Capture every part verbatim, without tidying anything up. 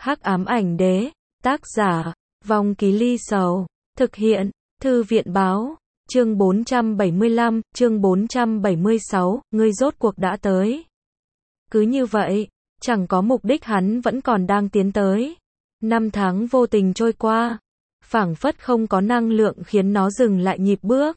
Hắc ám ảnh đế, tác giả, Vong Ký Ly Sầu, thực hiện, Thư viện báo, chương bốn trăm bảy mươi lăm, chương bốn trăm bảy mươi sáu, ngươi rốt cuộc đã tới. Cứ như vậy, chẳng có mục đích hắn vẫn còn đang tiến tới. Năm tháng vô tình trôi qua, phảng phất không có năng lượng khiến nó dừng lại nhịp bước.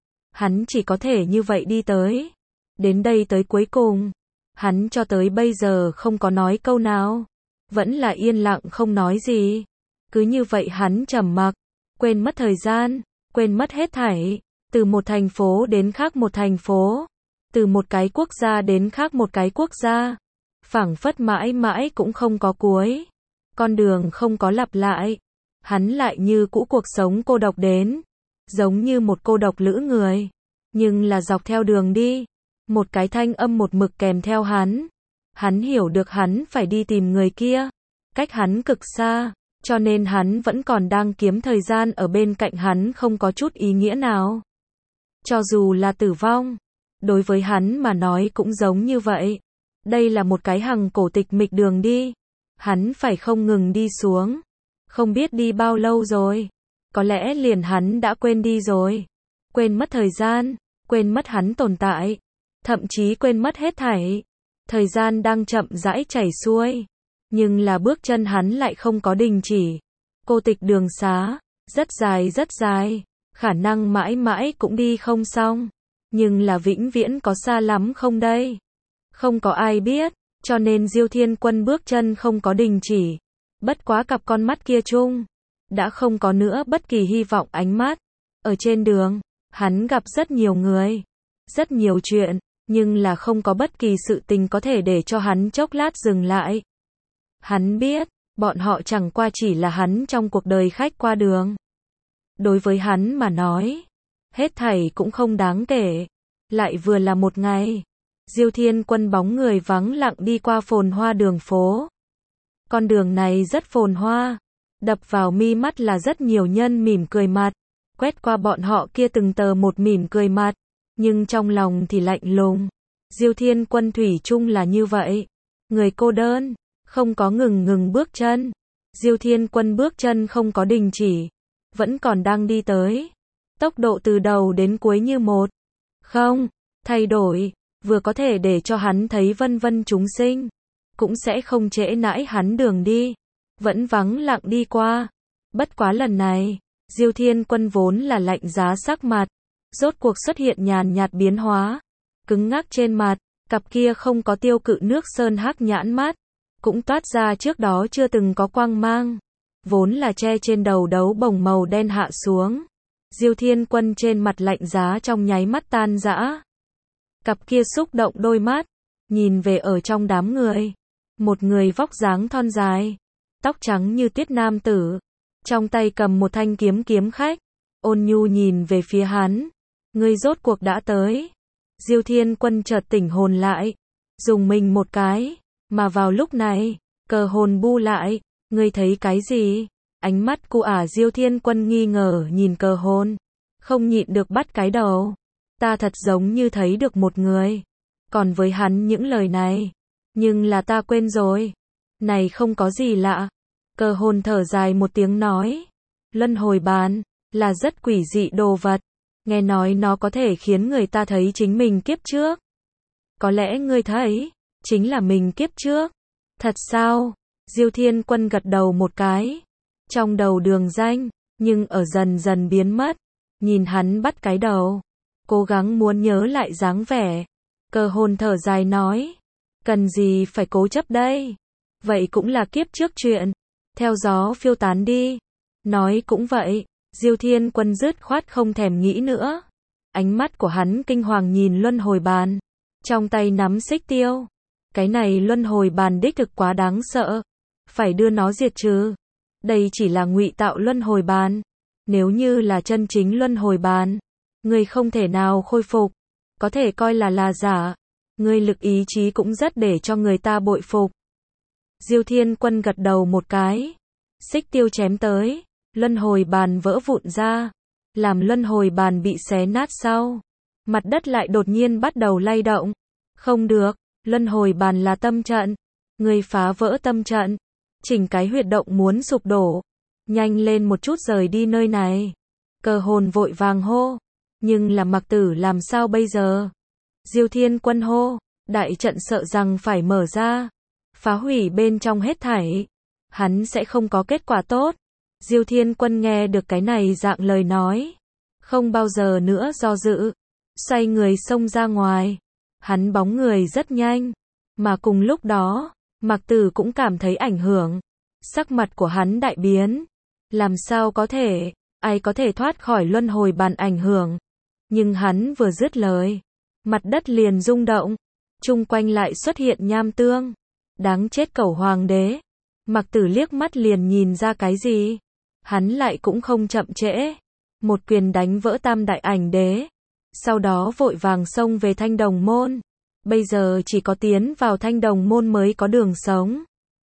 Hắn chỉ có thể như vậy đi tới. Đến đây tới cuối cùng, hắn cho tới bây giờ không có nói câu nào. Vẫn là yên lặng không nói gì. Cứ như vậy hắn trầm mặc, quên mất thời gian, quên mất hết thảy. Từ một thành phố đến khác một thành phố. Từ một cái quốc gia đến khác một cái quốc gia. Phảng phất mãi mãi cũng không có cuối. Con đường không có lặp lại. Hắn lại như cũ cuộc sống cô độc đến. Giống như một cô độc lữ người. Nhưng là dọc theo đường đi. Một cái thanh âm một mực kèm theo hắn. Hắn hiểu được hắn phải đi tìm người kia. Cách hắn cực xa. Cho nên hắn vẫn còn đang kiếm thời gian ở bên cạnh hắn không có chút ý nghĩa nào. Cho dù là tử vong. Đối với hắn mà nói cũng giống như vậy. Đây là một cái hằng cổ tịch mịch đường đi. Hắn phải không ngừng đi xuống. Không biết đi bao lâu rồi. Có lẽ liền hắn đã quên đi rồi. Quên mất thời gian. Quên mất hắn tồn tại. Thậm chí quên mất hết thảy. Thời gian đang chậm rãi chảy xuôi. Nhưng là bước chân hắn lại không có đình chỉ. Cô tịch đường xá. Rất dài rất dài. Khả năng mãi mãi cũng đi không xong. Nhưng là vĩnh viễn có xa lắm không đây? Không có ai biết. Cho nên Diêu Thiên Quân bước chân không có đình chỉ. Bất quá cặp con mắt kia chung. Đã không có nữa bất kỳ hy vọng ánh mắt. Ở trên đường, hắn gặp rất nhiều người. Rất nhiều chuyện. Nhưng là không có bất kỳ sự tình có thể để cho hắn chốc lát dừng lại. Hắn biết, bọn họ chẳng qua chỉ là hắn trong cuộc đời khách qua đường. Đối với hắn mà nói, hết thảy cũng không đáng kể. Lại vừa là một ngày. Diêu Thiên Quân bóng người vắng lặng đi qua phồn hoa đường phố. Con đường này rất phồn hoa. Đập vào mi mắt là rất nhiều nhân mỉm cười mặt. Quét qua bọn họ kia từng tờ một mỉm cười mặt. Nhưng trong lòng thì lạnh lùng. Diêu Thiên Quân thủy chung là như vậy. Người cô đơn. Không có ngừng ngừng bước chân. Diêu Thiên Quân bước chân không có đình chỉ. Vẫn còn đang đi tới. Tốc độ từ đầu đến cuối như một. Không. Thay đổi. Vừa có thể để cho hắn thấy vân vân chúng sinh. Cũng sẽ không trễ nãi hắn đường đi. Vẫn vắng lặng đi qua. Bất quá lần này. Diêu Thiên Quân vốn là lạnh giá sắc mặt. Rốt cuộc xuất hiện nhàn nhạt biến hóa. Cứng ngắc trên mặt. Cặp kia không có tiêu cự nước sơn hắc nhãn mắt. Cũng toát ra trước đó chưa từng có quang mang. Vốn là che trên đầu đấu bồng màu đen hạ xuống. Diêu Thiên Quân trên mặt lạnh giá trong nháy mắt tan rã. Cặp kia xúc động đôi mắt. Nhìn về ở trong đám người. Một người vóc dáng thon dài. Tóc trắng như tuyết nam tử. Trong tay cầm một thanh kiếm kiếm khách. Ôn nhu nhìn về phía hắn. Ngươi rốt cuộc đã tới. Diêu Thiên Quân chợt tỉnh hồn lại. Dùng mình một cái. Mà vào lúc này, cờ hồn bu lại. Ngươi thấy cái gì? Ánh mắt của ả Diêu Thiên Quân nghi ngờ nhìn cờ hồn. Không nhịn được bắt cái đầu. Ta thật giống như thấy được một người. Còn với hắn những lời này. Nhưng là ta quên rồi. Này không có gì lạ. Cờ hồn thở dài một tiếng nói. Luân hồi bàn. Là rất quỷ dị đồ vật. Nghe nói nó có thể khiến người ta thấy chính mình kiếp trước. Có lẽ ngươi thấy. Chính là mình kiếp trước. Thật sao? Diêu Thiên Quân gật đầu một cái. Trong đầu đường danh. Nhưng ở dần dần biến mất. Nhìn hắn bắt cái đầu. Cố gắng muốn nhớ lại dáng vẻ. Cờ hồn thở dài nói. Cần gì phải cố chấp đây? Vậy cũng là kiếp trước chuyện. Theo gió phiêu tán đi. Nói cũng vậy. Diêu Thiên Quân dứt khoát không thèm nghĩ nữa. Ánh mắt của hắn kinh hoàng nhìn luân hồi bàn. Trong tay nắm xích tiêu. Cái này luân hồi bàn đích thực quá đáng sợ. Phải đưa nó diệt trừ. Đây chỉ là ngụy tạo luân hồi bàn. Nếu như là chân chính luân hồi bàn. Người không thể nào khôi phục. Có thể coi là là giả. Người lực ý chí cũng rất để cho người ta bội phục. Diêu Thiên Quân gật đầu một cái. Xích tiêu chém tới. Luân hồi bàn vỡ vụn ra. Làm luân hồi bàn bị xé nát sau. Mặt đất lại đột nhiên bắt đầu lay động. Không được. Luân hồi bàn là tâm trận. Người phá vỡ tâm trận. chỉnh cái huyệt động muốn sụp đổ. Nhanh lên một chút rời đi nơi này. Cơ hồn vội vàng hô. Nhưng là Mặc Tử làm sao bây giờ? Diêu Thiên Quân hô. Đại trận sợ rằng phải mở ra. Phá hủy bên trong hết thảy. Hắn sẽ không có kết quả tốt. Diêu Thiên Quân nghe được cái này dạng lời nói. Không bao giờ nữa do dự. Xoay người xông ra ngoài. Hắn bóng người rất nhanh. Mà cùng lúc đó, Mặc Tử cũng cảm thấy ảnh hưởng. Sắc mặt của hắn đại biến. Làm sao có thể, ai có thể thoát khỏi luân hồi bàn ảnh hưởng. Nhưng hắn vừa dứt lời. Mặt đất liền rung động. Chung quanh lại xuất hiện nham tương. Đáng chết cẩu hoàng đế. Mặc Tử liếc mắt liền nhìn ra cái gì. Hắn lại cũng không chậm trễ. Một quyền đánh vỡ tam đại ảnh đế. Sau đó vội vàng xông về Thanh Đồng Môn. Bây giờ chỉ có tiến vào Thanh Đồng Môn mới có đường sống.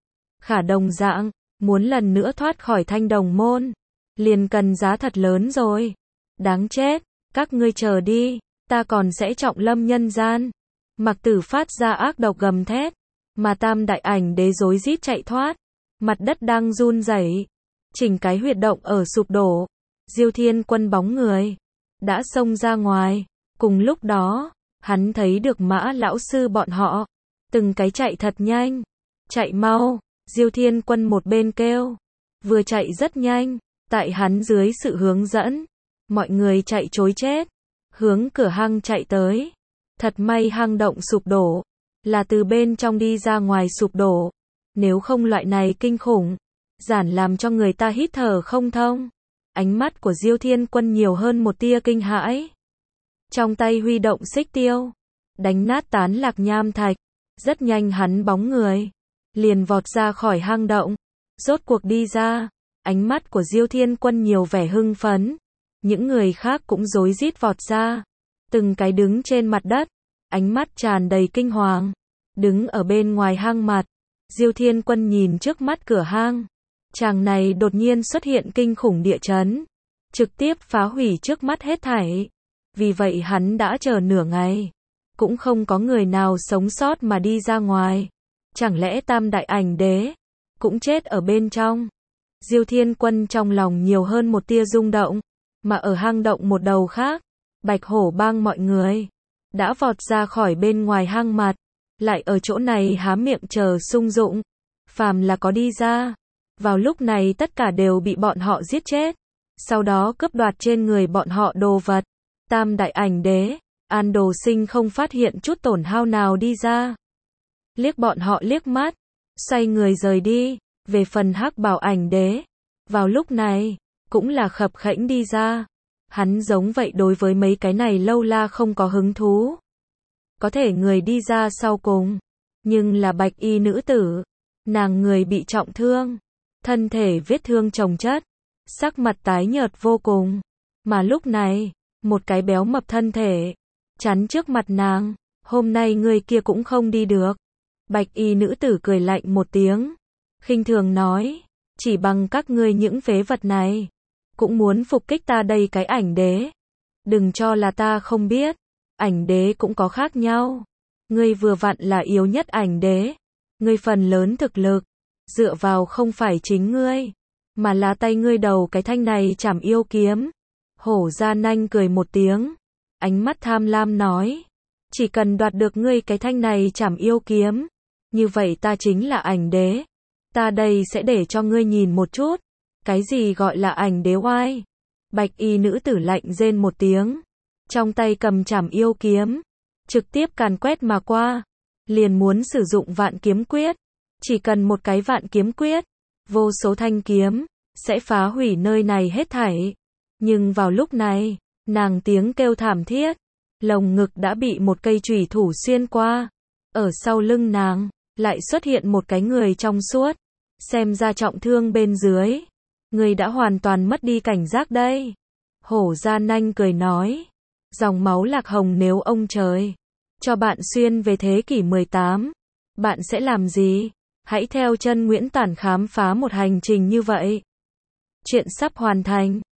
Khả đồng dạng, muốn lần nữa thoát khỏi Thanh Đồng Môn. Liền cần giá thật lớn rồi. Đáng chết, các ngươi chờ đi, ta còn sẽ trọng lâm nhân gian. Mặc Tử phát ra ác độc gầm thét. Mà tam đại ảnh đế rối rít chạy thoát. Mặt đất đang run rẩy. Chỉnh cái huyệt động ở sụp đổ. Diêu Thiên Quân bóng người đã xông ra ngoài. Cùng lúc đó, hắn thấy được Mã lão sư bọn họ. Từng cái chạy thật nhanh. Chạy mau. Diêu Thiên Quân một bên kêu. Vừa chạy rất nhanh. Tại hắn dưới sự hướng dẫn. Mọi người chạy trối chết. Hướng cửa hang chạy tới. Thật may hang động sụp đổ. Là từ bên trong đi ra ngoài sụp đổ. Nếu không loại này kinh khủng. Giản làm cho người ta hít thở không thông. Ánh mắt của Diêu Thiên Quân nhiều hơn một tia kinh hãi. Trong tay huy động xích tiêu. Đánh nát tán lạc nham thạch. Rất nhanh hắn bóng người. Liền vọt ra khỏi hang động. Rốt cuộc đi ra. Ánh mắt của Diêu Thiên Quân nhiều vẻ hưng phấn. Những người khác cũng rối rít vọt ra. Từng cái đứng trên mặt đất. Ánh mắt tràn đầy kinh hoàng. Đứng ở bên ngoài hang mặt. Diêu Thiên Quân nhìn trước mắt cửa hang. Chàng này đột nhiên xuất hiện kinh khủng địa chấn. Trực tiếp phá hủy trước mắt hết thảy. Vì vậy hắn đã chờ nửa ngày. Cũng không có người nào sống sót mà đi ra ngoài. Chẳng lẽ tam đại ảnh đế cũng chết ở bên trong. Diêu Thiên Quân trong lòng nhiều hơn một tia rung động. Mà ở hang động một đầu khác. Bạch Hổ Bang mọi người đã vọt ra khỏi bên ngoài hang mặt. Lại ở chỗ này há miệng chờ sung dụng. Phàm là có đi ra. Vào lúc này tất cả đều bị bọn họ giết chết. Sau đó cướp đoạt trên người bọn họ đồ vật. Tam đại ảnh đế, An Đồ Sinh không phát hiện chút tổn hao nào đi ra. Liếc bọn họ liếc mắt. Xoay người rời đi. Về phần Hắc Bào ảnh đế. Vào lúc này, cũng là khập khẽnh đi ra. Hắn giống vậy đối với mấy cái này lâu la không có hứng thú. Có thể người đi ra sau cùng. Nhưng là bạch y nữ tử. Nàng người bị trọng thương. Thân thể vết thương chồng chất. Sắc mặt tái nhợt vô cùng. Mà lúc này, một cái béo mập thân thể. Chắn trước mặt nàng. Hôm nay người kia cũng không đi được. Bạch y nữ tử cười lạnh một tiếng. Khinh thường nói. Chỉ bằng các ngươi những phế vật này. Cũng muốn phục kích ta đây cái ảnh đế. Đừng cho là ta không biết. Ảnh đế cũng có khác nhau. Ngươi vừa vặn là yếu nhất ảnh đế. Ngươi phần lớn thực lực. Dựa vào không phải chính ngươi. Mà là tay ngươi đầu cái thanh này chảm yêu kiếm. Hổ Gia Nanh cười một tiếng. Ánh mắt tham lam nói. Chỉ cần đoạt được ngươi cái thanh này chảm yêu kiếm. Như vậy ta chính là ảnh đế. Ta đây sẽ để cho ngươi nhìn một chút. Cái gì gọi là ảnh đế oai. Bạch y nữ tử lạnh rên một tiếng. Trong tay cầm chảm yêu kiếm. Trực tiếp càn quét mà qua. Liền muốn sử dụng vạn kiếm quyết. Chỉ cần một cái vạn kiếm quyết. Vô số thanh kiếm. Sẽ phá hủy nơi này hết thảy. Nhưng vào lúc này. Nàng tiếng kêu thảm thiết. Lồng ngực đã bị một cây chùy thủ xuyên qua. Ở sau lưng nàng. Lại xuất hiện một cái người trong suốt. Xem ra trọng thương bên dưới. Người đã hoàn toàn mất đi cảnh giác đây. Hổ Gia Nanh cười nói. Dòng máu lạc hồng nếu ông trời cho bạn xuyên về thế kỷ mười tám. Bạn sẽ làm gì? Hãy theo chân Nguyễn Tản khám phá một hành trình như vậy. Chuyện sắp hoàn thành.